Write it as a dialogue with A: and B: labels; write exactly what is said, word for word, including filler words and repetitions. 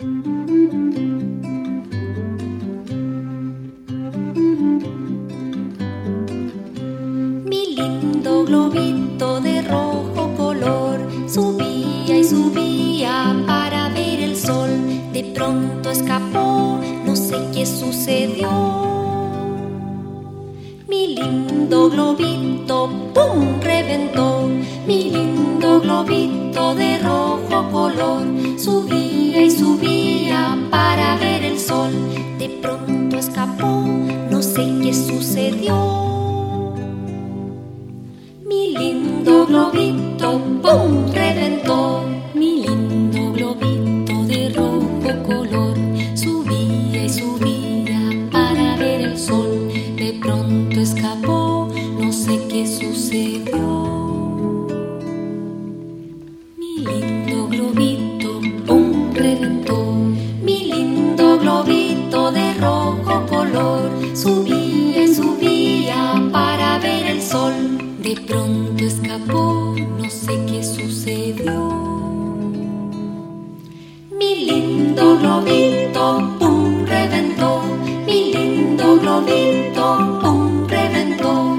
A: Mi lindo globito de rojo color subía y subía para ver el sol. De pronto escapó, no sé qué sucedió. Mi lindo globito, ¡pum!, reventó. Mi lindo globito de rojo color subía y subía para ver el sol. De pronto escapó, no sé qué sucedió. Mi lindo globito, ¡pum!, reventó. Mi lindo globito de rojo color subía y subía para ver el sol. De pronto escapó, no sé qué sucedió. Mi lindo globito, ¡pum!, reventó. Mi lindo globito de rojo color subía y subía para ver el sol. De pronto escapó, no sé qué sucedió. Mi lindo globito, ¡pum!, reventó. Mi lindo globito, ¡pum!, reventó.